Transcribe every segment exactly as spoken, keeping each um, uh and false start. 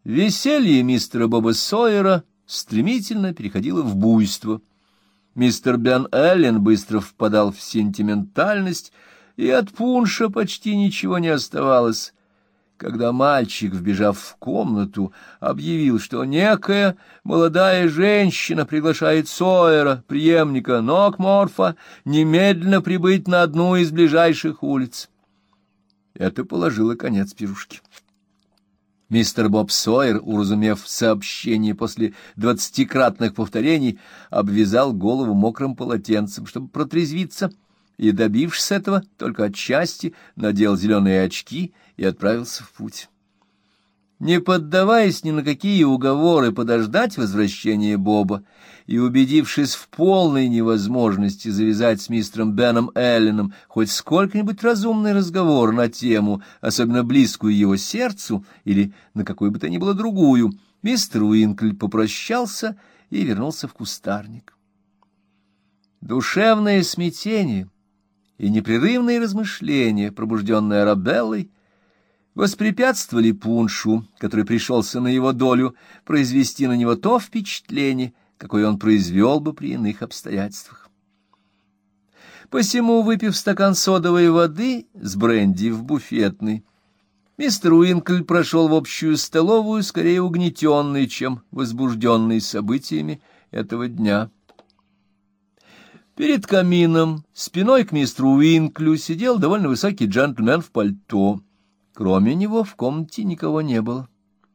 Веселье мистера Боба Сойера стремительно переходило в буйство. Мистер Бен Эллен быстро впадал в сентиментальность, и от пунша почти ничего не оставалось, когда мальчик, вбежав в комнату, объявил, что некая молодая женщина приглашает Сойера, преемника Нокморфа, немедленно прибыть на одну из ближайших улиц. Это положило конец пирушке. Мистер Боб Сойер, уразумев сообщение после двадцатикратных повторений, обвязал голову мокрым полотенцем, чтобы протрезвиться, и, добившись этого, только отчасти надел зеленые очки и отправился в путь. Не поддаваясь ни на какие уговоры подождать возвращения Боба и убедившись в полной невозможности завязать с мистером Беном Элленом хоть сколько-нибудь разумный разговор на тему, особенно близкую его сердцу, или на какую бы то ни было другую, мистер Уинкль попрощался и вернулся в кустарник. Душевное смятение и непрерывные размышления, пробужденные Арабеллой, воспрепятствовали пуншу, который пришелся на его долю, произвести на него то впечатление, какое он произвел бы при иных обстоятельствах. Посему, выпив стакан содовой воды с бренди в буфетной, мистер Уинкль прошел в общую столовую скорее угнетенный, чем возбужденный событиями этого дня. Перед камином, спиной к мистеру Уинклю, сидел довольно высокий джентльмен в пальто. Кроме него в комнате никого не было.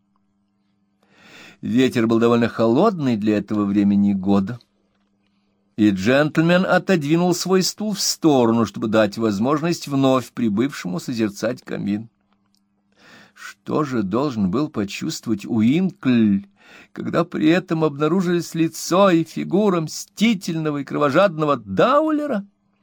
Ветер был довольно холодный для этого времени года, и джентльмен отодвинул свой стул в сторону, чтобы дать возможность вновь прибывшему созерцать камин. Что же должен был почувствовать Уинкль, когда при этом обнаружились лицо и фигура мстительного и кровожадного Даулера?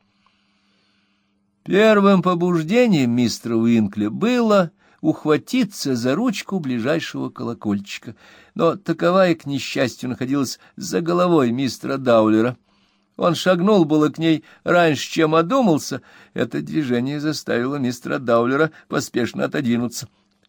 Первым побуждением мистера Уинкля было ухватиться за ручку ближайшего колокольчика, но таковая, к несчастью, находилась за головой мистера Даулера. Он шагнул было к ней раньше, чем одумался. Это движение заставило мистера Даулера поспешно отодвинуться.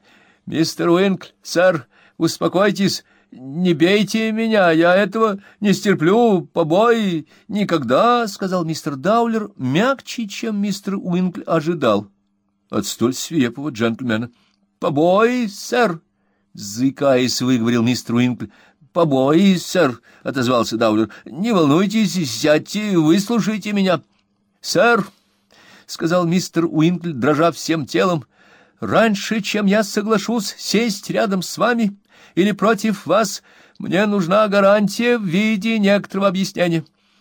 — Мистер Уинкль, сэр, успокойтесь, не бейте меня, я этого не стерплю, побои никогда, — сказал мистер Даулер мягче, чем мистер Уинкль ожидал от столь свирепого джентльмена. — Побои, сэр, — заикаясь, выговорил мистер Уинкль. — Побои, сэр, — отозвался Даулер, — не волнуйтесь, сядьте, выслушайте меня. — Сэр, — сказал мистер Уинкль, дрожа всем телом, — раньше, чем я соглашусь сесть рядом с вами или против вас, мне нужна гарантия в виде некоторого объяснения.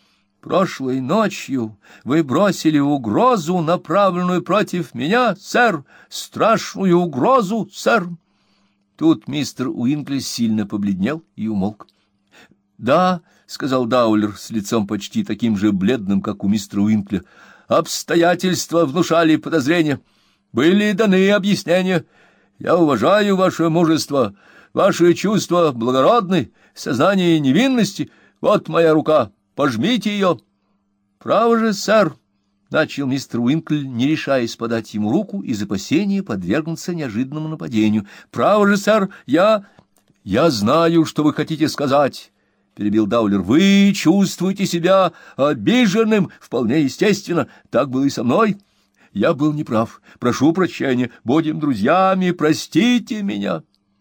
Прошлой ночью вы бросили угрозу, направленную против меня, сэр, страшную угрозу, сэр. Тут мистер Уинкль сильно побледнел и умолк. — Да, — сказал Даулер с лицом почти таким же бледным, как у мистера Уинкля, — обстоятельства внушали подозрения. Были даны объяснения. Я уважаю ваше мужество. Ваши чувства благородны, сознание невинности. Вот моя рука, пожмите ее. — Право же, сэр, — начал мистер Уинкль, не решаясь подать ему руку из опасения подвергнуться неожиданному нападению. — Право же, сэр, я... — Я знаю, что вы хотите сказать, — перебил Даулер. — Вы чувствуете себя обиженным, вполне естественно. Так было и со мной. Я был неправ. Прошу прощения. Будем друзьями. Простите меня.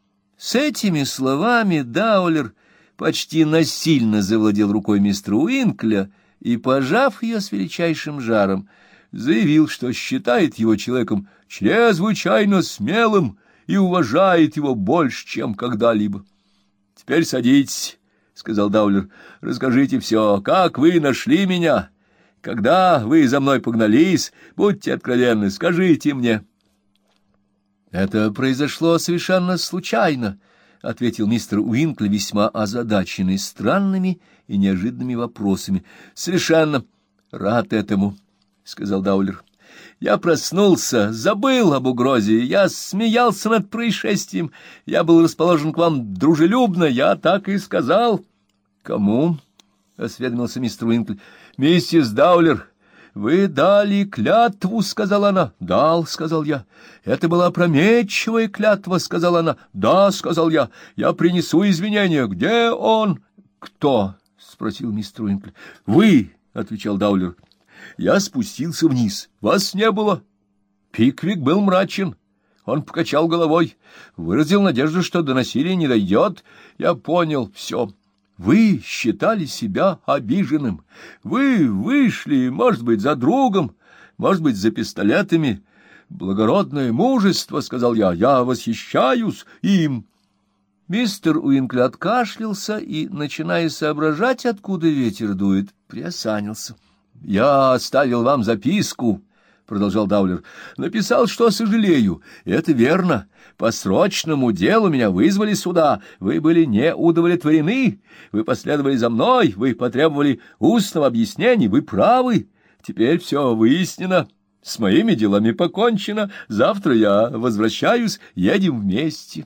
С этими словами Даулер почти насильно завладел рукой мистера Уинкля и, пожав ее с величайшим жаром, заявил, что считает его человеком чрезвычайно смелым и уважает его больше, чем когда-либо. — Теперь садитесь, — сказал Даулер. — Расскажите все. Как вы нашли меня? Когда вы за мной погнались, будьте откровенны, скажите мне. — Это произошло совершенно случайно, — ответил мистер Уинкль, весьма озадаченный странными и неожиданными вопросами. — Совершенно рад этому, — сказал Даулер. — Я проснулся, забыл об угрозе, я смеялся над происшествием, я был расположен к вам дружелюбно, я так и сказал. — Кому? — осведомился мистер Уинкль. — Миссис Даулер, «Вы дали клятву», — сказала она. «Дал», — сказал я. «Это была опрометчивая клятва», — сказала она. «Да», — сказал я. «Я принесу извинения. Где он?» «Кто?» — спросил мистер Уинкли. «Вы», — отвечал Даулер. «Я спустился вниз. Вас не было». Пиквик был мрачен. Он покачал головой, выразил надежду, что до насилия не дойдет. Я понял все. Вы считали себя обиженным. Вы вышли, может быть, за другом, может быть, за пистолетами. Благородное мужество, — сказал я, — я восхищаюсь им. Мистер Уинкли откашлялся и, начиная соображать, откуда ветер дует, приосанился. — Я оставил вам записку, — продолжал Даулер. — Написал, что сожалею. Это верно. По срочному делу меня вызвали сюда. Вы были не удовлетворены. Вы последовали за мной. Вы потребовали устного объяснения. Вы правы. Теперь все выяснено. С моими делами покончено. Завтра я возвращаюсь. Едем вместе.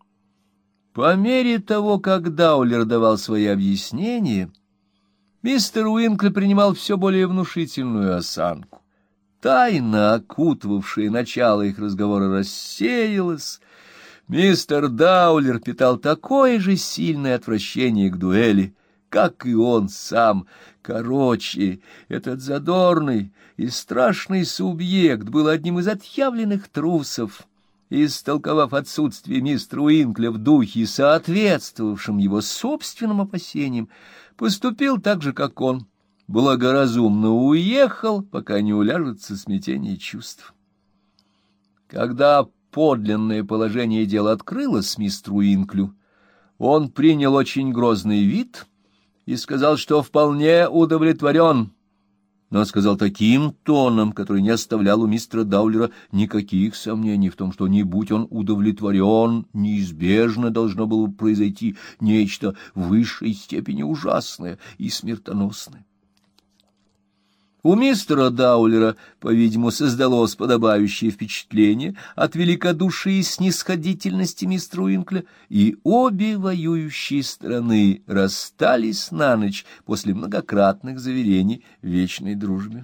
По мере того, как Даулер давал свои объяснения, мистер Уинкли принимал все более внушительную осанку. Тайна, окутывавшая начало их разговора, рассеялась. Мистер Даулер питал такое же сильное отвращение к дуэли, как и он сам. Короче, этот задорный и страшный субъект был одним из отъявленных трусов. Истолковав отсутствие мистера Уинкля в духе, соответствовавшем его собственным опасениям, поступил так же, как он. Благоразумно уехал, пока не уляжется смятение чувств. Когда подлинное положение дел открылось мистеру Уинклю, он принял очень грозный вид и сказал, что вполне удовлетворен, но сказал таким тоном, который не оставлял у мистера Даулера никаких сомнений в том, что, не будь он удовлетворен, неизбежно должно было произойти нечто в высшей степени ужасное и смертоносное. У мистера Даулера, по-видимому, создалось подобающее впечатление от великодушия и снисходительности мистера Уинкля, и обе воюющие стороны расстались на ночь после многократных заверений в вечной дружбе.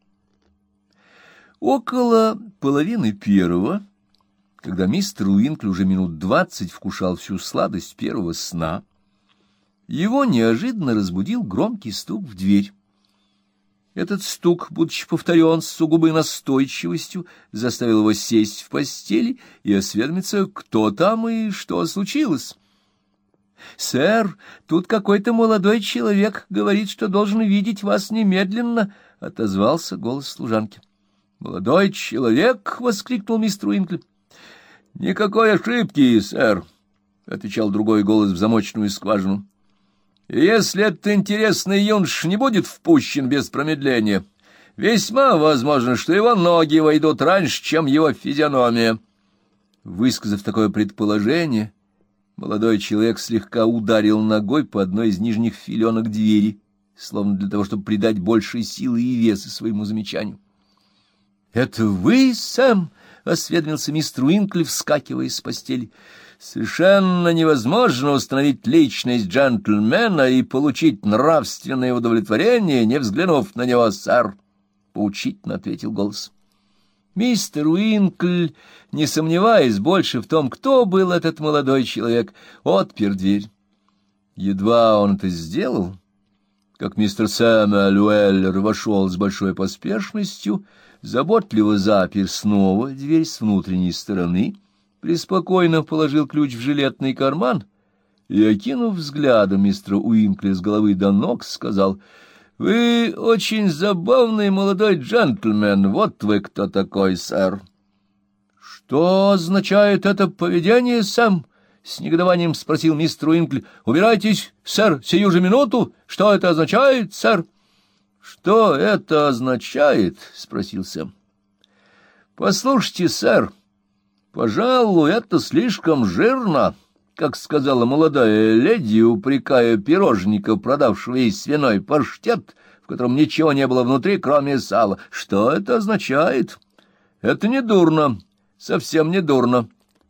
Около половины первого, когда мистер Уинкль уже минут двадцать вкушал всю сладость первого сна, его неожиданно разбудил громкий стук в дверь. Этот стук, будучи повторен с сугубой настойчивостью, заставил его сесть в постели и осведомиться, кто там и что случилось. — Сэр, тут какой-то молодой человек говорит, что должен видеть вас немедленно, — отозвался голос служанки. — Молодой человек! — воскликнул мистер Уинкли. — Никакой ошибки, сэр, — отвечал другой голос в замочную скважину. Если этот интересный юнош не будет впущен без промедления, весьма возможно, что его ноги войдут раньше, чем его физиономия. Высказав такое предположение, молодой человек слегка ударил ногой по одной из нижних филенок двери, словно для того, чтобы придать больше силы и веса своему замечанию. — Это вы, Сэм? — осведомился мистер Уинкли, вскакивая с постели. — Совершенно невозможно установить личность джентльмена и получить нравственное удовлетворение, не взглянув на него, сэр, — поучительно ответил голос. Мистер Уинкль, не сомневаясь больше в том, кто был этот молодой человек, отпер дверь. Едва он это сделал, как мистер Сэмюэль Уэллер вошел с большой поспешностью, заботливо запер снова дверь с внутренней стороны, преспокойно положил ключ в жилетный карман и, окинув взглядом мистера Уинкля с головы до ног, сказал: «Вы очень забавный молодой джентльмен, вот вы кто такой, сэр». «Что означает это поведение, Сэм?» — с негодованием спросил мистер Уинкль. «Убирайтесь, сэр, сию же минуту! Что это означает, сэр?» «Что это означает?» — спросил Сэм. «Послушайте, сэр, пожалуй, это слишком жирно, как сказала молодая леди, упрекая пирожника, продавшего ей свиной паштет, в котором ничего не было внутри, кроме сала. Что это означает? Это не дурно, совсем не дурно».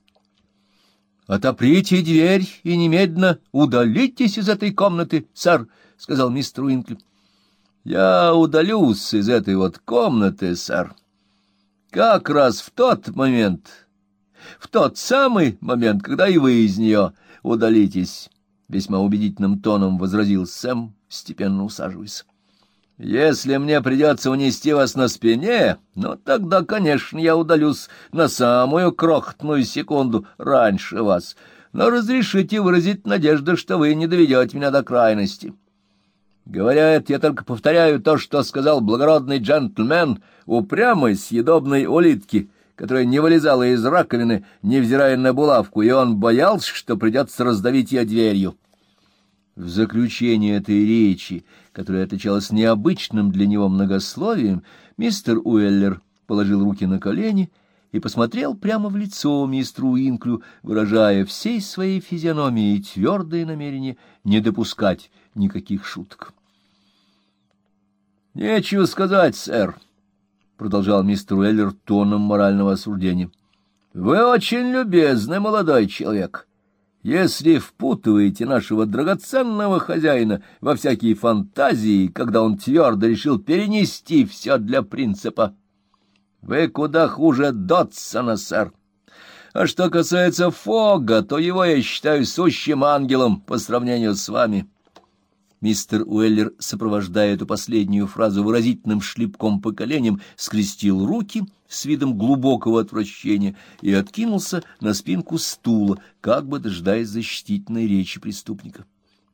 «Отоприте дверь и немедленно удалитесь из этой комнаты, сэр», — сказал мистер Уинкли. Я удалюсь из этой вот комнаты, сэр, как раз в тот момент, в тот самый момент, когда и вы из нее удалитесь, — весьма убедительным тоном возразил Сэм, степенно усаживаясь. — Если мне придется унести вас на спине, ну, тогда, конечно, я удалюсь на самую крохотную секунду раньше вас, но разрешите выразить надежду, что вы не доведете меня до крайности. Говоря это, я только повторяю то, что сказал благородный джентльмен упрямой съедобной улитки, которая не вылезала из раковины, невзирая на булавку, и он боялся, что придется раздавить ее дверью. В заключение этой речи, которая отличалась необычным для него многословием, мистер Уэллер положил руки на колени и посмотрел прямо в лицо мистеру Уинклю, выражая всей своей физиономией твердое намерение не допускать никаких шуток. — Нечего сказать, сэр, — продолжал мистер Уэллер тоном морального осуждения. — Вы очень любезный молодой человек. Если впутываете нашего драгоценного хозяина во всякие фантазии, когда он твердо решил перенести все для принципа, вы куда хуже Дотсона, сэр. А что касается Фога, то его я считаю сущим ангелом по сравнению с вами. Мистер Уэллер, сопровождая эту последнюю фразу выразительным шлепком по коленям, скрестил руки с видом глубокого отвращения и откинулся на спинку стула, как бы дожидаясь защитительной речи преступника.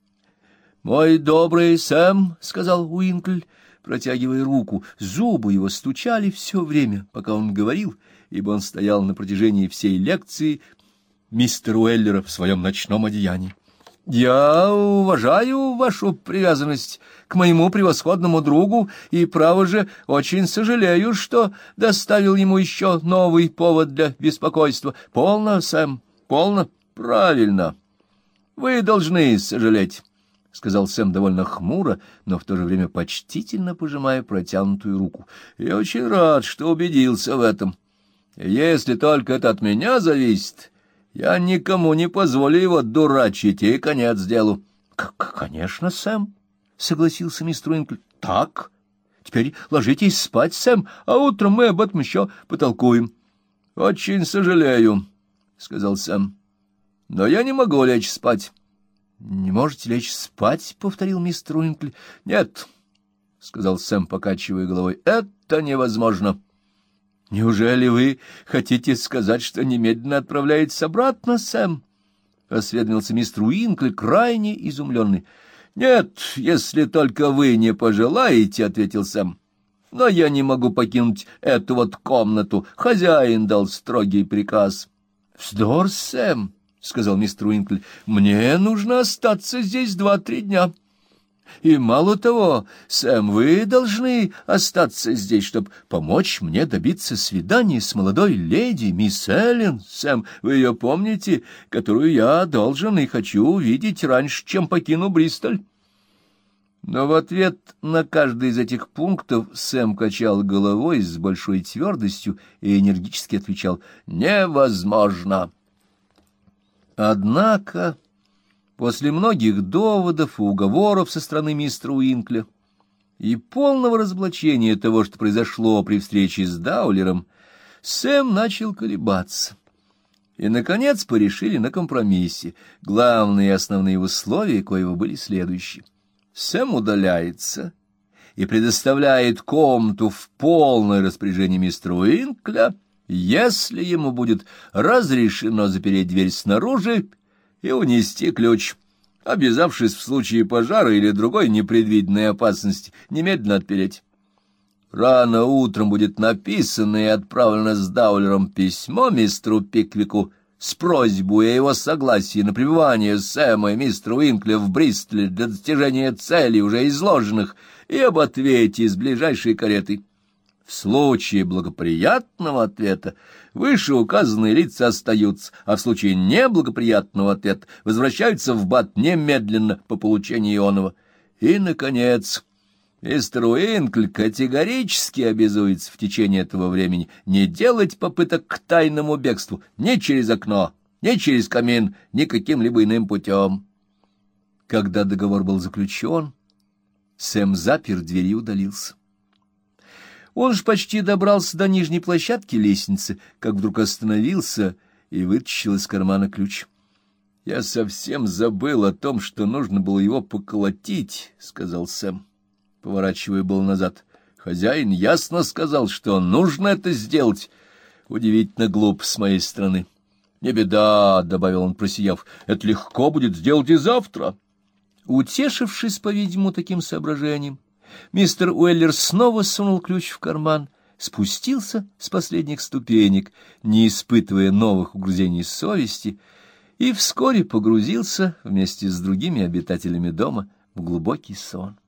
— Мой добрый Сэм, — сказал Уинкль, протягивая руку, зубы его стучали все время, пока он говорил, ибо он стоял на протяжении всей лекции мистера Уэллера в своем ночном одеянии. — Я уважаю вашу привязанность к моему превосходному другу и, право же, очень сожалею, что доставил ему еще новый повод для беспокойства. Полно, Сэм, полно. Правильно. Вы должны сожалеть, — сказал Сэм довольно хмуро, но в то же время почтительно пожимая протянутую руку. — Я очень рад, что убедился в этом. Если только это от меня зависит, я никому не позволю его дурачить, и конец делу. — Конечно, Сэм, — согласился мистер Уинкль. — Так, теперь ложитесь спать, Сэм, а утром мы об этом еще потолкуем. — Очень сожалею, — сказал Сэм, — но я не могу лечь спать. — Не можете лечь спать? — повторил мистер Уинкль. — Нет, — сказал Сэм, покачивая головой, — это невозможно. — Неужели вы хотите сказать, что немедленно отправляетесь обратно, Сэм? — осведомился мистер Уинкль, крайне изумленный. — Нет, если только вы не пожелаете, — ответил Сэм. — Но я не могу покинуть эту вот комнату. Хозяин дал строгий приказ. — Вздор, Сэм, — сказал мистер Уинкль, — мне нужно остаться здесь два-три дня. И мало того, Сэм, вы должны остаться здесь, чтобы помочь мне добиться свидания с молодой леди, мисс Эллен, Сэм, вы ее помните, которую я должен и хочу увидеть раньше, чем покину Бристоль. Но в ответ на каждый из этих пунктов Сэм качал головой с большой твердостью и энергически отвечал «Невозможно». Однако после многих доводов и уговоров со стороны мистера Уинкля и полного разоблачения того, что произошло при встрече с Даулером, Сэм начал колебаться. И, наконец, порешили на компромиссе. Главные и основные условия коего были следующие. Сэм удаляется и предоставляет комнату в полное распоряжение мистера Уинкля, если ему будет разрешено запереть дверь снаружи и унести ключ, обязавшись в случае пожара или другой непредвиденной опасности немедленно отпереть. Рано утром будет написано и отправлено с Даулером письмо мистеру Пиквику с просьбой о его согласии на пребывание Сэма и мистера Уинкля в Бристоле для достижения целей, уже изложенных, и об ответе из ближайшей кареты. В случае благоприятного ответа вышеуказанные лица остаются, а в случае неблагоприятного ответа возвращаются в Бат немедленно по получении ионова. И, наконец, мистер Уинкль категорически обязуется в течение этого времени не делать попыток к тайному бегству ни через окно, ни через камин, ни каким-либо иным путем. Когда договор был заключен, Сэм запер дверь и удалился. Он ж почти добрался до нижней площадки лестницы, как вдруг остановился и вытащил из кармана ключ. — Я совсем забыл о том, что нужно было его поколотить, — сказал Сэм, поворачивая был назад. — Хозяин ясно сказал, что нужно это сделать. Удивительно глупо с моей стороны. — Не беда, — добавил он, просияв, — это легко будет сделать и завтра. Утешившись, по-видимому, таким соображением, мистер Уэллер снова сунул ключ в карман, спустился с последних ступенек, не испытывая новых угрызений совести, и вскоре погрузился вместе с другими обитателями дома в глубокий сон.